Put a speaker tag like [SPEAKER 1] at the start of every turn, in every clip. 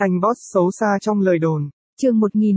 [SPEAKER 1] Anh boss xấu xa trong lời đồn.
[SPEAKER 2] Chương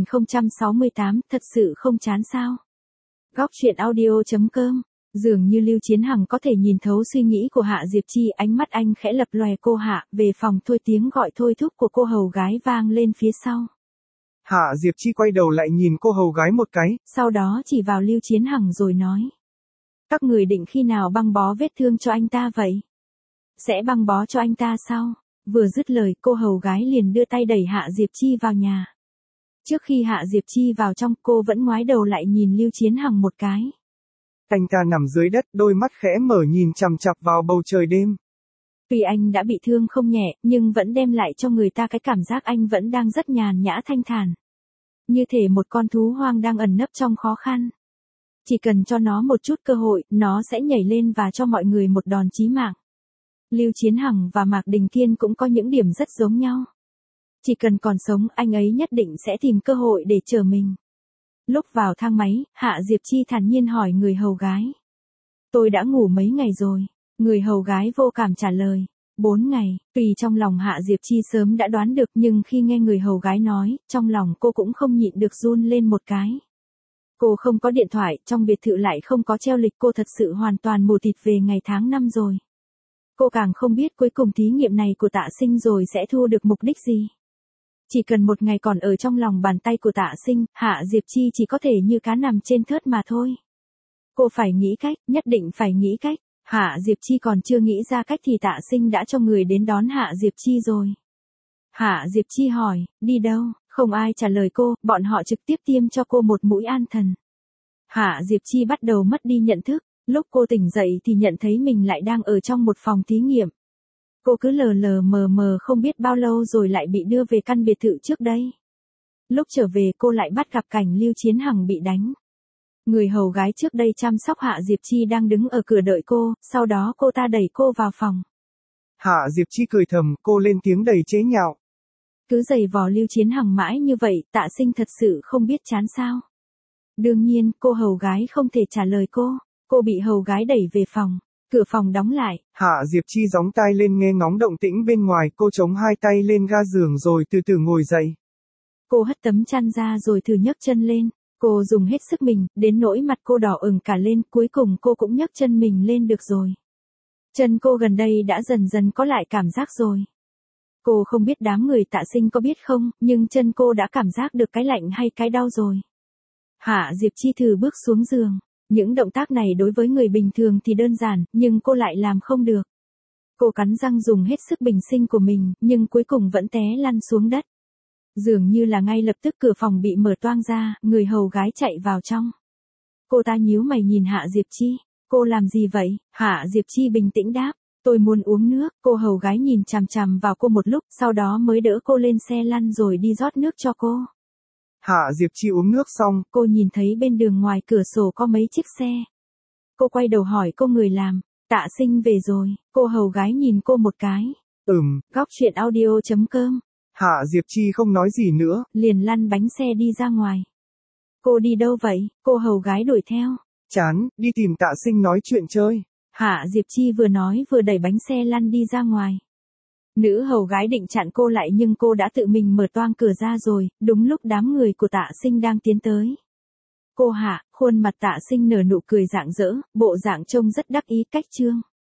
[SPEAKER 2] 1068, thật sự không chán sao? Góc truyện audio.com. Dường như Lưu Chiến Hằng có thể nhìn thấu suy nghĩ của Hạ Diệp Chi, ánh mắt anh khẽ lập lòe. Cô Hạ, về phòng thôi. Tiếng gọi thôi thúc của cô hầu gái vang lên phía sau.
[SPEAKER 1] Hạ Diệp Chi quay đầu lại nhìn cô hầu gái một cái.
[SPEAKER 2] Sau đó chỉ vào Lưu Chiến Hằng rồi nói. Các người định khi nào băng bó vết thương cho anh ta vậy? Sẽ băng bó cho anh ta sao? Vừa dứt lời, cô hầu gái liền đưa tay đẩy Hạ Diệp Chi vào nhà. Trước khi Hạ Diệp Chi vào trong, cô vẫn ngoái đầu lại nhìn Lưu Chiến Hằng một cái.
[SPEAKER 1] Anh ta nằm dưới đất, đôi mắt khẽ mở nhìn chằm chằm vào bầu trời đêm.
[SPEAKER 2] Tuy anh đã bị thương không nhẹ, nhưng vẫn đem lại cho người ta cái cảm giác anh vẫn đang rất nhàn nhã thanh thản. Như thể một con thú hoang đang ẩn nấp trong khó khăn. Chỉ cần cho nó một chút cơ hội, nó sẽ nhảy lên và cho mọi người một đòn chí mạng. Lưu Chiến Hằng và Mạc Đình Thiên cũng có những điểm rất giống nhau. Chỉ cần còn sống, anh ấy nhất định sẽ tìm cơ hội để chờ mình. Lúc vào thang máy, Hạ Diệp Chi thản nhiên hỏi người hầu gái. Tôi đã ngủ mấy ngày rồi? Người hầu gái vô cảm trả lời. 4 ngày, tuy trong lòng Hạ Diệp Chi sớm đã đoán được, nhưng khi nghe người hầu gái nói, trong lòng cô cũng không nhịn được run lên một cái. Cô không có điện thoại, trong biệt thự lại không có treo lịch, cô thật sự hoàn toàn mù tịt về ngày tháng năm rồi. Cô càng không biết cuối cùng thí nghiệm này của Tạ Sinh rồi sẽ thu được mục đích gì. Chỉ cần một ngày còn ở trong lòng bàn tay của Tạ Sinh, Hạ Diệp Chi chỉ có thể như cá nằm trên thớt mà thôi. Cô phải nghĩ cách, nhất định phải nghĩ cách. Hạ Diệp Chi còn chưa nghĩ ra cách thì Tạ Sinh đã cho người đến đón Hạ Diệp Chi rồi. Hạ Diệp Chi hỏi, đi đâu? Không ai trả lời cô, bọn họ trực tiếp tiêm cho cô một mũi an thần. Hạ Diệp Chi bắt đầu mất đi nhận thức, lúc cô tỉnh dậy thì nhận thấy mình lại đang ở trong một phòng thí nghiệm. Cô cứ lờ lờ mờ mờ không biết bao lâu rồi lại bị đưa về căn biệt thự trước đây. Lúc trở về cô lại bắt gặp cảnh Lưu Chiến Hằng bị đánh. Người hầu gái trước đây chăm sóc Hạ Diệp Chi đang đứng ở cửa đợi cô, sau đó cô ta đẩy cô vào phòng.
[SPEAKER 1] Hạ Diệp Chi cười thầm, cô lên tiếng đầy chế nhạo.
[SPEAKER 2] Cứ giày vò Lưu Chiến Hằng mãi như vậy, Tạ Sinh thật sự không biết chán sao? Đương nhiên, cô hầu gái không thể trả lời cô. Cô bị hầu gái đẩy về phòng. Cửa phòng đóng lại.
[SPEAKER 1] Hạ Diệp Chi gióng tai lên nghe ngóng động tĩnh bên ngoài, cô chống hai tay lên ga giường rồi từ từ ngồi dậy.
[SPEAKER 2] Cô hất tấm chăn ra rồi thử nhấc chân lên. Cô dùng hết sức mình, đến nỗi mặt cô đỏ ửng cả lên, cuối cùng cô cũng nhấc chân mình lên được rồi. Chân cô gần đây đã dần dần có lại cảm giác rồi. Cô không biết đám người Tạ Sinh có biết không, nhưng chân cô đã cảm giác được cái lạnh hay cái đau rồi. Hạ Diệp Chi thử bước xuống giường. Những động tác này đối với người bình thường thì đơn giản, nhưng cô lại làm không được. Cô cắn răng dùng hết sức bình sinh của mình, nhưng cuối cùng vẫn té lăn xuống đất. Dường như là ngay lập tức cửa phòng bị mở toang ra, người hầu gái chạy vào trong. Cô ta nhíu mày nhìn Hạ Diệp Chi. Cô làm gì vậy? Hạ Diệp Chi bình tĩnh đáp. Tôi muốn uống nước. Cô hầu gái nhìn chằm chằm vào cô một lúc, sau đó mới đỡ cô lên xe lăn rồi đi rót nước cho cô.
[SPEAKER 1] Hạ Diệp Chi uống nước xong,
[SPEAKER 2] cô nhìn thấy bên đường ngoài cửa sổ có mấy chiếc xe. Cô quay đầu hỏi cô người làm, Tạ Sinh về rồi. Cô hầu gái nhìn cô một cái.
[SPEAKER 1] Góc
[SPEAKER 2] truyện audio.com.
[SPEAKER 1] Hạ Diệp Chi không nói gì nữa,
[SPEAKER 2] liền lăn bánh xe đi ra ngoài. Cô đi đâu vậy? Cô hầu gái đuổi theo.
[SPEAKER 1] Chán, đi tìm Tạ Sinh nói chuyện chơi.
[SPEAKER 2] Hạ Diệp Chi vừa nói vừa đẩy bánh xe lăn đi ra ngoài. Nữ hầu gái định chặn cô lại nhưng cô đã tự mình mở toang cửa ra rồi, đúng lúc đám người của Tạ Sinh đang tiến tới. Cô Hạ, khuôn mặt Tạ Sinh nở nụ cười rạng rỡ, bộ dạng trông rất đắc ý cách trương.